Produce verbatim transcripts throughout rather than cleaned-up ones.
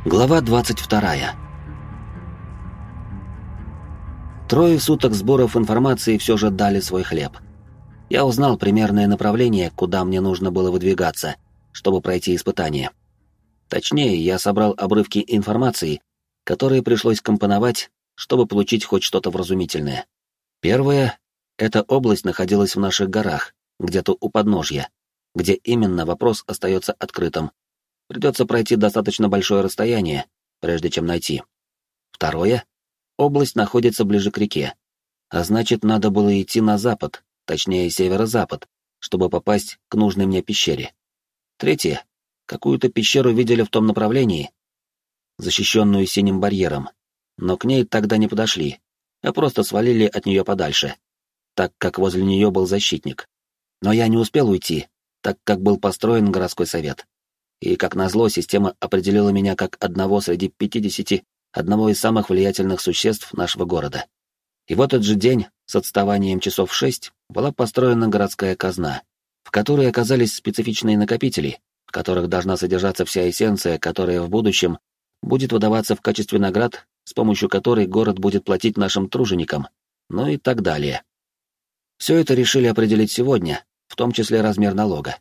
Глава двадцать вторая. Трое суток сборов информации все же дали свой хлеб. Я узнал примерное направление, куда мне нужно было выдвигаться, чтобы пройти испытание. Точнее, я собрал обрывки информации, которые пришлось компоновать, чтобы получить хоть что-то вразумительное. Первое — эта область находилась в наших горах, где-то у подножья. Где именно, вопрос остается открытым. Придется пройти достаточно большое расстояние, прежде чем найти. Второе — область находится ближе к реке, а значит, надо было идти на запад, точнее северо-запад, чтобы попасть к нужной мне пещере. Третье — какую-то пещеру видели в том направлении, защищенную синим барьером, но к ней тогда не подошли, а просто свалили от нее подальше, так как возле нее был защитник. Но я не успел уйти, так как был построен городской совет. И, как назло, система определила меня как одного среди пятидесяти, одного из самых влиятельных существ нашего города. И в этот же день, с отставанием часов шесть, была построена городская казна, в которой оказались специфичные накопители, в которых должна содержаться вся эссенция, которая в будущем будет выдаваться в качестве наград, с помощью которой город будет платить нашим труженикам, ну и так далее. Все это решили определить сегодня, в том числе размер налога.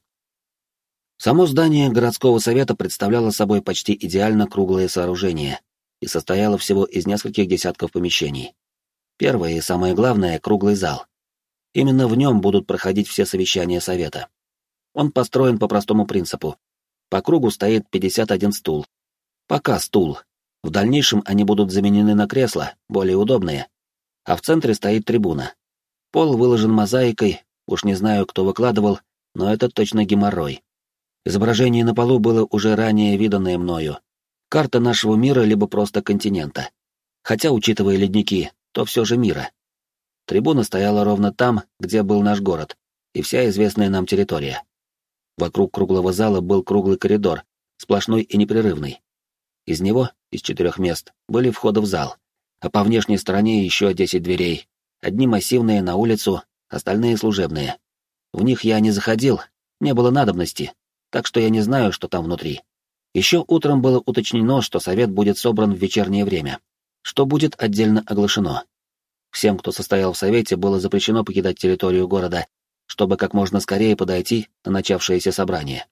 Само здание городского совета представляло собой почти идеально круглое сооружение и состояло всего из нескольких десятков помещений. Первое и самое главное — круглый зал. Именно в нем будут проходить все совещания совета. Он построен по простому принципу. По кругу стоит пятьдесят один стул. Пока стул. В дальнейшем они будут заменены на кресла, более удобные. А в центре стоит трибуна. Пол выложен мозаикой, уж не знаю, кто выкладывал, но это точно геморрой. Изображение на полу было уже ранее виданное мною. Карта нашего мира либо просто континента. Хотя, учитывая ледники, то все же мира. Трибуна стояла ровно там, где был наш город, и вся известная нам территория. Вокруг круглого зала был круглый коридор, сплошной и непрерывный. Из него, из четырех мест, были входы в зал, а по внешней стороне еще десять дверей. Одни массивные на улицу, остальные служебные. В них я не заходил, не было надобности, так что я не знаю, что там внутри. Еще утром было уточнено, что совет будет собран в вечернее время, что будет отдельно оглашено. Всем, кто состоял в совете, было запрещено покидать территорию города, чтобы как можно скорее подойти на начавшееся собрание.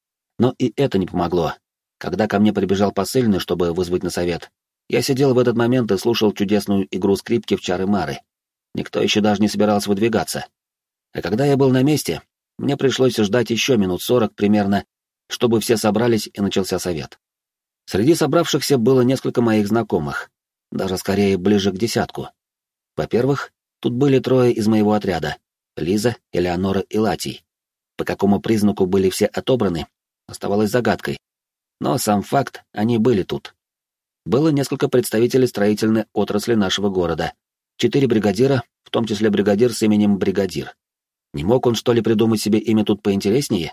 Но и это не помогло. Когда ко мне прибежал посыльный, чтобы вызвать на совет, я сидел в этот момент и слушал чудесную игру скрипки в чары-мары. Никто еще даже не собирался выдвигаться. А когда я был на месте, мне пришлось ждать еще минут сорок примерно, чтобы все собрались и начался совет. Среди собравшихся было несколько моих знакомых, даже скорее ближе к десятку. Во-первых, тут были трое из моего отряда — Лиза, Элеонора и Латий. По какому признаку были все отобраны, оставалось загадкой. Но сам факт, они были тут. Было несколько представителей строительной отрасли нашего города, четыре бригадира, в том числе бригадир с именем Бригадир. Не мог он, что ли, придумать себе имя тут поинтереснее?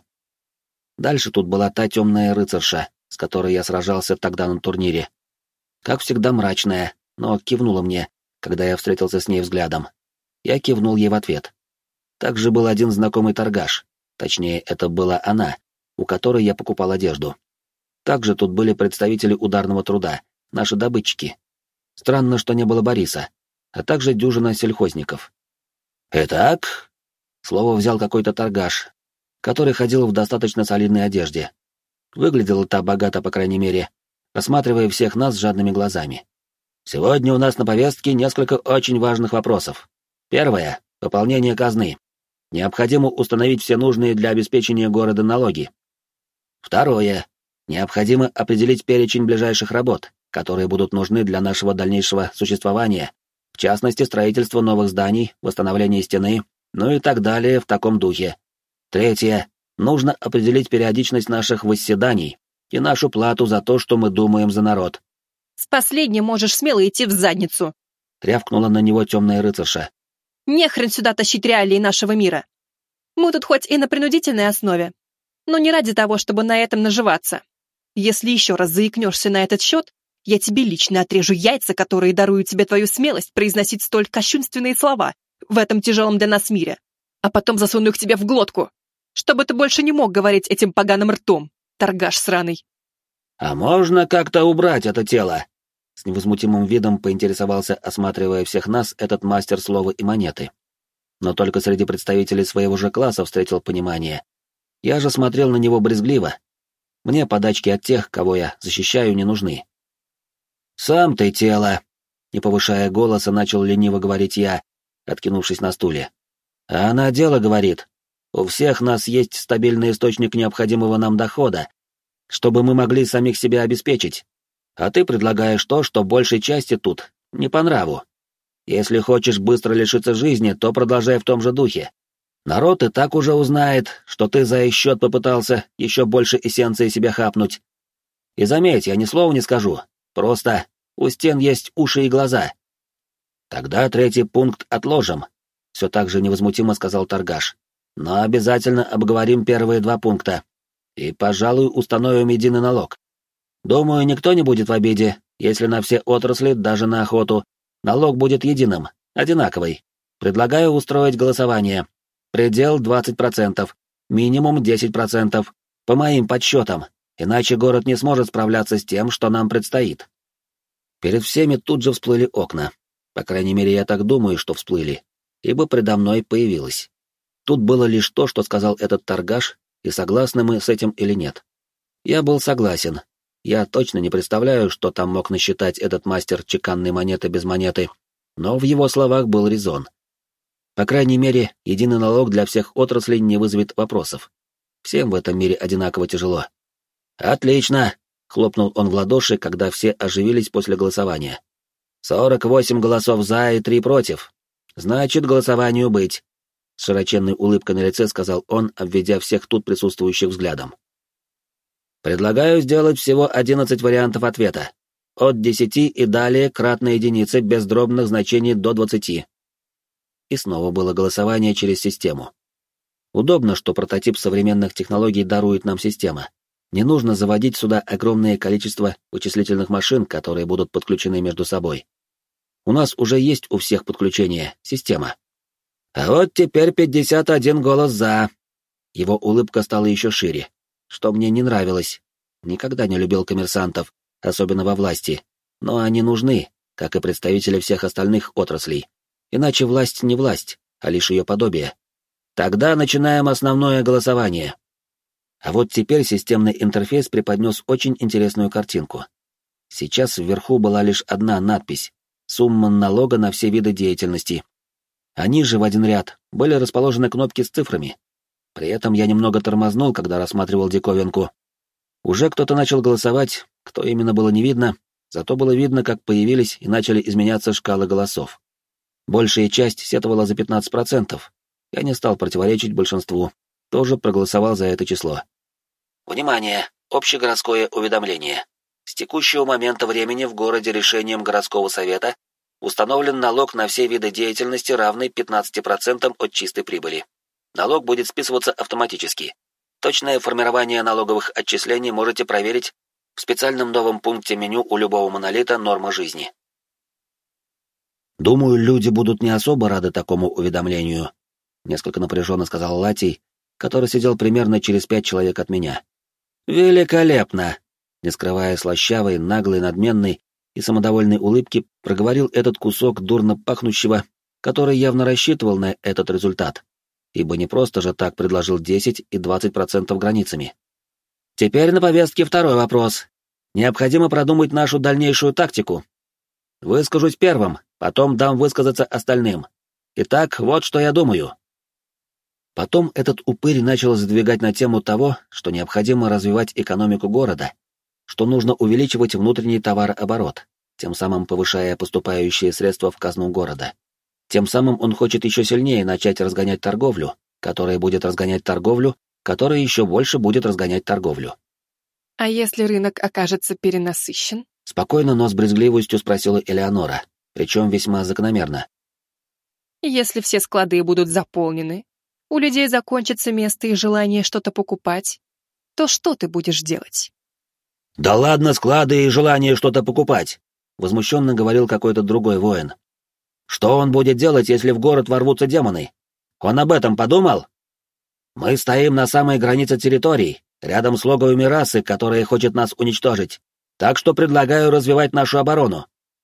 Дальше тут была та темная рыцарша, с которой я сражался тогда на турнире. Как всегда мрачная, но кивнула мне, когда я встретился с ней взглядом. Я кивнул ей в ответ. Также был один знакомый торгаш, точнее, это была она, у которой я покупал одежду. Также тут были представители ударного труда, наши добытчики. Странно, что не было Бориса, а также дюжина сельхозников. «Итак», — слово взял какой-то торгаш, который ходил в достаточно солидной одежде. Выглядела та богато, по крайней мере, рассматривая всех нас жадными глазами. «Сегодня у нас на повестке несколько очень важных вопросов. Первое — пополнение казны. Необходимо установить все нужные для обеспечения города налоги. Второе — необходимо определить перечень ближайших работ, которые будут нужны для нашего дальнейшего существования, в частности, строительство новых зданий, восстановление стены, ну и так далее в таком духе. Третье — нужно определить периодичность наших восседаний и нашу плату за то, что мы думаем за народ». «С последним можешь смело идти в задницу», — рявкнула на него темная рыцарша. «Не хрен сюда тащить реалии нашего мира. Мы тут хоть и на принудительной основе, но не ради того, чтобы на этом наживаться. Если еще раз заикнешься на этот счет, я тебе лично отрежу яйца, которые даруют тебе твою смелость произносить столь кощунственные слова в этом тяжелом для нас мире, а потом засуну их тебе в глотку, чтобы ты больше не мог говорить этим поганым ртом, торгаш сраный». «А можно как-то убрать это тело?» С невозмутимым видом поинтересовался, осматривая всех нас, этот мастер слова и монеты. Но только среди представителей своего же класса встретил понимание. Я же смотрел на него брезгливо. Мне подачки от тех, кого я защищаю, не нужны. «Сам ты тело!» — не повышая голоса, начал лениво говорить я, откинувшись на стуле. «А она дело говорит. У всех нас есть стабильный источник необходимого нам дохода, чтобы мы могли самих себя обеспечить. А ты предлагаешь то, что большей части тут не по нраву. Если хочешь быстро лишиться жизни, то продолжай в том же духе. Народ и так уже узнает, что ты за их счет попытался еще больше эссенции себя хапнуть. И заметь, я ни слова не скажу, просто у стен есть уши и глаза». «Тогда третий пункт отложим», — все так же невозмутимо сказал торгаш. «Но обязательно обговорим первые два пункта. И, пожалуй, установим единый налог. Думаю, никто не будет в обиде, если на все отрасли, даже на охоту, налог будет единым, одинаковый. Предлагаю устроить голосование. Предел двадцать процентов, минимум десять процентов, по моим подсчетам, иначе город не сможет справляться с тем, что нам предстоит». Перед всеми тут же всплыли окна. По крайней мере, я так думаю, что всплыли, ибо предо мной появилось. Тут было лишь то, что сказал этот торгаш, и согласны мы с этим или нет. Я был согласен. Я точно не представляю, что там мог насчитать этот мастер чеканной монеты без монеты, но в его словах был резон. По крайней мере, единый налог для всех отраслей не вызовет вопросов. Всем в этом мире одинаково тяжело. «Отлично!» — хлопнул он в ладоши, когда все оживились после голосования. «Сорок восемь голосов за и три против. Значит, голосованию быть», — с широченной улыбкой на лице сказал он, обведя всех тут присутствующих взглядом. «Предлагаю сделать всего одиннадцать вариантов ответа. От десяти и далее кратно единицы без дробных значений до двадцати». И снова было голосование через систему. Удобно, что прототип современных технологий дарует нам система. Не нужно заводить сюда огромное количество вычислительных машин, которые будут подключены между собой. У нас уже есть у всех подключение, система. А вот теперь пятьдесят один голос «за». Его улыбка стала еще шире, что мне не нравилось. Никогда не любил коммерсантов, особенно во власти. Но они нужны, как и представители всех остальных отраслей. Иначе власть не власть, а лишь ее подобие. Тогда начинаем основное голосование. А вот теперь системный интерфейс преподнес очень интересную картинку. Сейчас вверху была лишь одна надпись — сумма налога на все виды деятельности. А ниже в один ряд были расположены кнопки с цифрами. При этом я немного тормознул, когда рассматривал диковинку. Уже кто-то начал голосовать, кто именно было не видно, зато было видно, как появились и начали изменяться шкалы голосов. Большая часть сетовала за пятнадцать процентов. Я не стал противоречить большинству, тоже проголосовал за это число. Внимание! Общегородское уведомление. С текущего момента времени в городе решением городского совета установлен налог на все виды деятельности, равный пятнадцати процентам от чистой прибыли. Налог будет списываться автоматически. Точное формирование налоговых отчислений можете проверить в специальном новом пункте меню у любого монолита «Норма жизни». «Думаю, люди будут не особо рады такому уведомлению», — несколько напряженно сказал Латий, который сидел примерно через пять человек от меня. «Великолепно!» — не скрывая слащавой, наглой, надменной и самодовольной улыбки, проговорил этот кусок дурно пахнущего, который явно рассчитывал на этот результат, ибо не просто же так предложил десять и двадцать процентов границами. «Теперь на повестке второй вопрос. Необходимо продумать нашу дальнейшую тактику. Выскажусь первым, потом дам высказаться остальным. Итак, вот что я думаю». Потом этот упырь начал задвигать на тему того, что необходимо развивать экономику города, что нужно увеличивать внутренний товарооборот, тем самым повышая поступающие средства в казну города. Тем самым он хочет еще сильнее начать разгонять торговлю, которая будет разгонять торговлю, которая еще больше будет разгонять торговлю. А если рынок окажется перенасыщен? Спокойно, но с брезгливостью спросила Элеонора, причем весьма закономерно. Если все склады будут заполнены, у людей закончится место и желание что-то покупать, то что ты будешь делать? «Да ладно, склады и желание что-то покупать!» — возмущенно говорил какой-то другой воин. «Что он будет делать, если в город ворвутся демоны? Он об этом подумал? Мы стоим на самой границе территорий, рядом с логовыми расы, которая хочет нас уничтожить. Так что предлагаю развивать нашу оборону.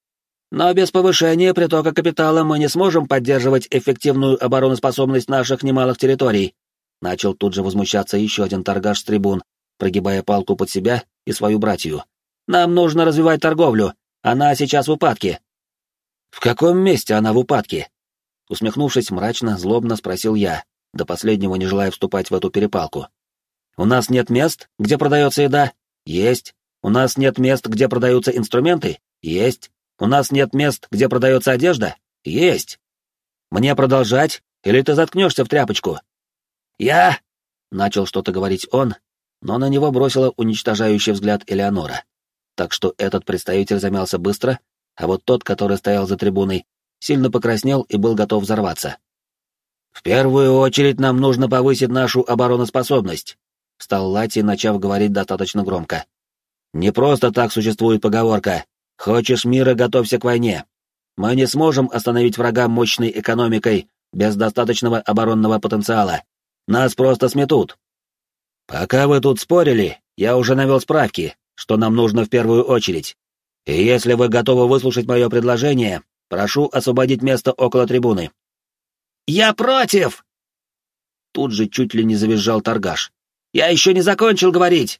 Но без повышения притока капитала мы не сможем поддерживать эффективную обороноспособность наших немалых территорий. Начал тут же возмущаться еще один торгаш с трибун, прогибая палку под себя и свою братью. Нам нужно развивать торговлю, она сейчас в упадке. В каком месте она в упадке? Усмехнувшись мрачно, злобно спросил я, до последнего не желая вступать в эту перепалку. У нас нет мест, где продается еда? Есть. У нас нет мест, где продаются инструменты? Есть. У нас нет мест, где продается одежда? Есть. Мне продолжать, или ты заткнешься в тряпочку? Я... Начал что-то говорить он, но на него бросила уничтожающий взгляд Элеонора. Так что этот представитель замялся быстро, а вот тот, который стоял за трибуной, сильно покраснел и был готов взорваться. «В первую очередь нам нужно повысить нашу обороноспособность», — встал Лати, начав говорить достаточно громко. «Не просто так существует поговорка «Хочешь мира, готовься к войне». Мы не сможем остановить врага мощной экономикой без достаточного оборонного потенциала. Нас просто сметут. Пока вы тут спорили, я уже навел справки, что нам нужно в первую очередь. И если вы готовы выслушать мое предложение, прошу освободить место около трибуны». «Я против!» Тут же чуть ли не завизжал торгаш. «Я еще не закончил говорить!»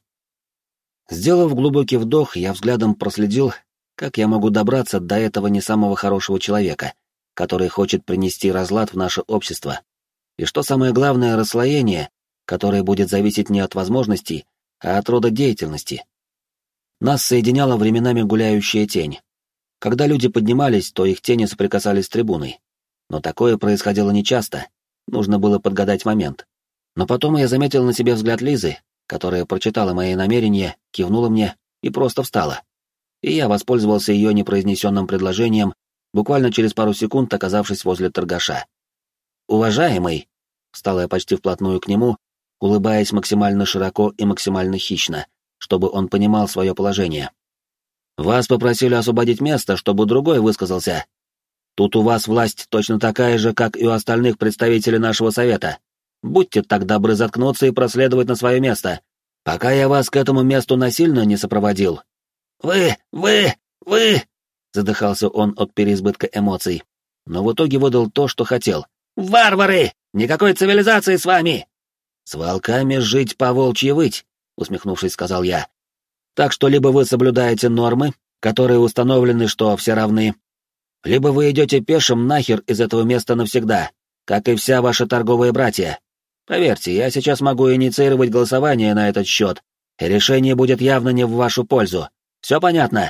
Сделав глубокий вдох, я взглядом проследил, как я могу добраться до этого не самого хорошего человека, который хочет принести разлад в наше общество. И что самое главное, расслоение, которое будет зависеть не от возможностей, а от рода деятельности. Нас соединяла временами гуляющая тень. Когда люди поднимались, то их тени соприкасались с трибуной. Но такое происходило нечасто, нужно было подгадать момент. Но потом я заметил на себе взгляд Лизы, которая прочитала мои намерения, кивнула мне и просто встала. И я воспользовался ее непроизнесенным предложением, буквально через пару секунд оказавшись возле торгаша. «Уважаемый», — встала я почти вплотную к нему, улыбаясь максимально широко и максимально хищно, чтобы он понимал свое положение. «Вас попросили освободить место, чтобы другой высказался. Тут у вас власть точно такая же, как и у остальных представителей нашего совета. Будьте так добры заткнуться и проследовать на свое место, пока я вас к этому месту насильно не сопроводил». «Вы, вы, вы!» — задыхался он от переизбытка эмоций, но в итоге выдал то, что хотел. «Варвары! Никакой цивилизации с вами!» «С волками жить по-волчьи выть», — усмехнувшись, сказал я. «Так что либо вы соблюдаете нормы, которые установлены, что все равны, либо вы идете пешим нахер из этого места навсегда, как и вся ваша торговая братья. Поверьте, я сейчас могу инициировать голосование на этот счет, и решение будет явно не в вашу пользу. Все понятно?»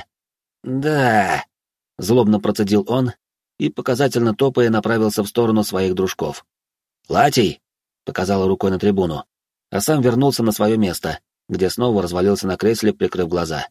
«Да», — злобно процедил он и, показательно топая, направился в сторону своих дружков. «Латий!» — показал рукой на трибуну, а сам вернулся на свое место, где снова развалился на кресле, прикрыв глаза.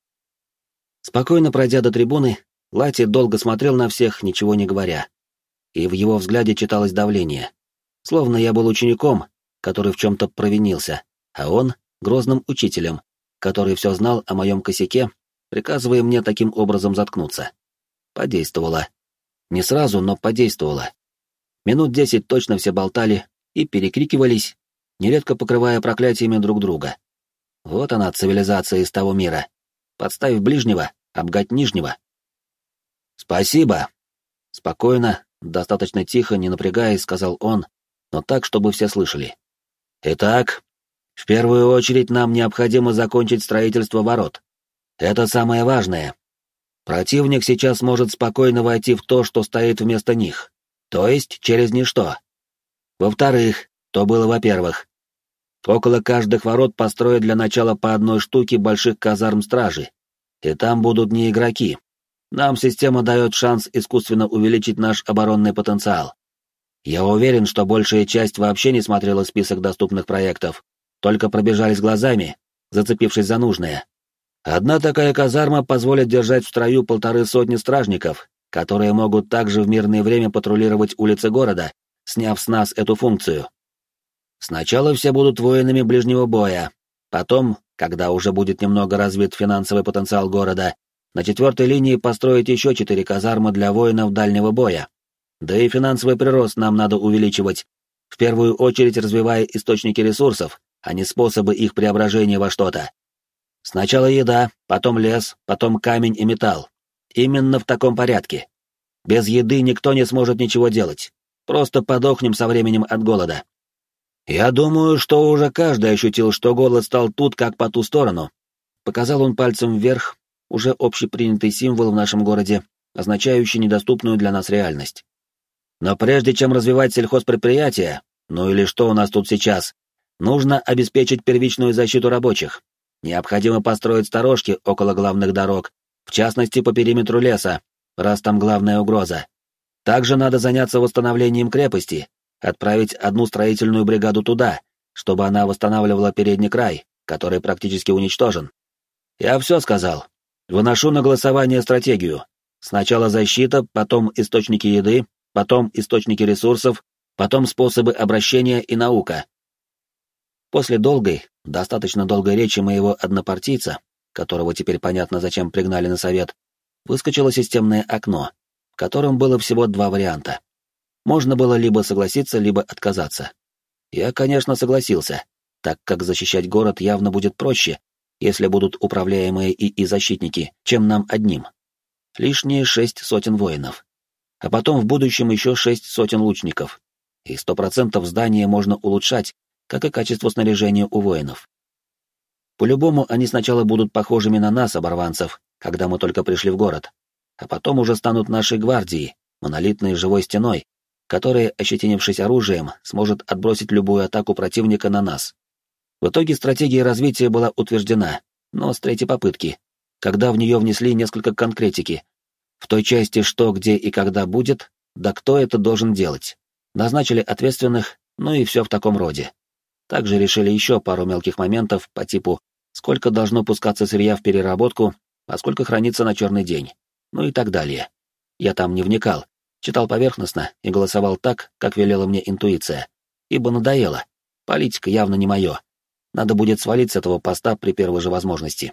Спокойно пройдя до трибуны, Лати долго смотрел на всех, ничего не говоря. И в его взгляде читалось давление. Словно я был учеником, который в чем-то провинился, а он — грозным учителем, который все знал о моем косяке, приказывая мне таким образом заткнуться. Подействовало. Не сразу, но подействовало. Минут десять точно все болтали и перекрикивались, нередко покрывая проклятиями друг друга. Вот она, цивилизация из того мира. Подставь ближнего, обгать нижнего. «Спасибо!» Спокойно, достаточно тихо, не напрягаясь, сказал он, но так, чтобы все слышали. «Итак, в первую очередь нам необходимо закончить строительство ворот. Это самое важное. Противник сейчас может спокойно войти в то, что стоит вместо них, то есть через ничто. Во-вторых, то было во-первых. Около каждых ворот построят для начала по одной штуке больших казарм стражи, и там будут не игроки. Нам система дает шанс искусственно увеличить наш оборонный потенциал. Я уверен, что большая часть вообще не смотрела список доступных проектов, только пробежались глазами, зацепившись за нужное. Одна такая казарма позволит держать в строю полторы сотни стражников, которые могут также в мирное время патрулировать улицы города, сняв с нас эту функцию. Сначала все будут воинами ближнего боя, потом, когда уже будет немного развит финансовый потенциал города, на четвертой линии построить еще четыре казармы для воинов дальнего боя. Да и финансовый прирост нам надо увеличивать, в первую очередь развивая источники ресурсов, а не способы их преображения во что-то. Сначала еда, потом лес, потом камень и металл. Именно в таком порядке. Без еды никто не сможет ничего делать. Просто подохнем со временем от голода. Я думаю, что уже каждый ощутил, что голод стал тут, как по ту сторону. Показал он пальцем вверх, уже общепринятый символ в нашем городе, означающий недоступную для нас реальность. Но прежде чем развивать сельхозпредприятия, ну или что у нас тут сейчас, нужно обеспечить первичную защиту рабочих. Необходимо построить сторожки около главных дорог, в частности по периметру леса, раз там главная угроза. Также надо заняться восстановлением крепости, отправить одну строительную бригаду туда, чтобы она восстанавливала передний край, который практически уничтожен. Я все сказал. Выношу на голосование стратегию. Сначала защита, потом источники еды, потом источники ресурсов, потом способы обращения и наука. После долгой, достаточно долгой речи моего однопартийца, которого теперь понятно зачем пригнали на совет, выскочило системное окно, в котором было всего два варианта. Можно было либо согласиться, либо отказаться. Я, конечно, согласился, так как защищать город явно будет проще, если будут управляемые ИИ-защитники, чем нам одним. Лишние шесть сотен воинов. А потом в будущем еще шесть сотен лучников. И сто процентов здание можно улучшать, как и качество снаряжения у воинов. По-любому они сначала будут похожими на нас, оборванцев, когда мы только пришли в город, а потом уже станут нашей гвардией, монолитной живой стеной, которая, ощетинившись оружием, сможет отбросить любую атаку противника на нас. В итоге стратегия развития была утверждена, но с третьей попытки, когда в нее внесли несколько конкретики. В той части, что, где и когда будет, да кто это должен делать. Назначили ответственных, ну и все в таком роде. Также решили еще пару мелких моментов по типу, сколько должно пускаться сырья в переработку, а сколько хранится на черный день, ну и так далее. Я там не вникал, читал поверхностно и голосовал так, как велела мне интуиция, ибо надоело. Политика явно не мое. Надо будет свалить с этого поста при первой же возможности.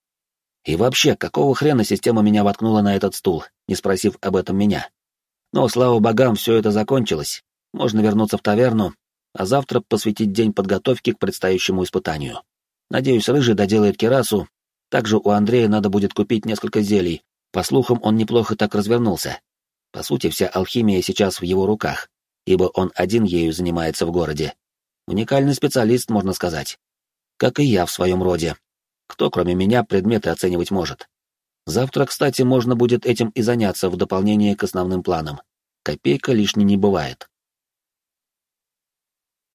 И вообще, какого хрена система меня воткнула на этот стул, не спросив об этом меня? Но, слава богам, все это закончилось. Можно вернуться в таверну, а завтра посвятить день подготовки к предстоящему испытанию. Надеюсь, Рыжий доделает кирасу. Также у Андрея надо будет купить несколько зелий. По слухам, он неплохо так развернулся. По сути, вся алхимия сейчас в его руках, ибо он один ею занимается в городе. Уникальный специалист, можно сказать. Как и я в своем роде. Кто, кроме меня, предметы оценивать может? Завтра, кстати, можно будет этим и заняться в дополнение к основным планам. Копейка лишней не бывает.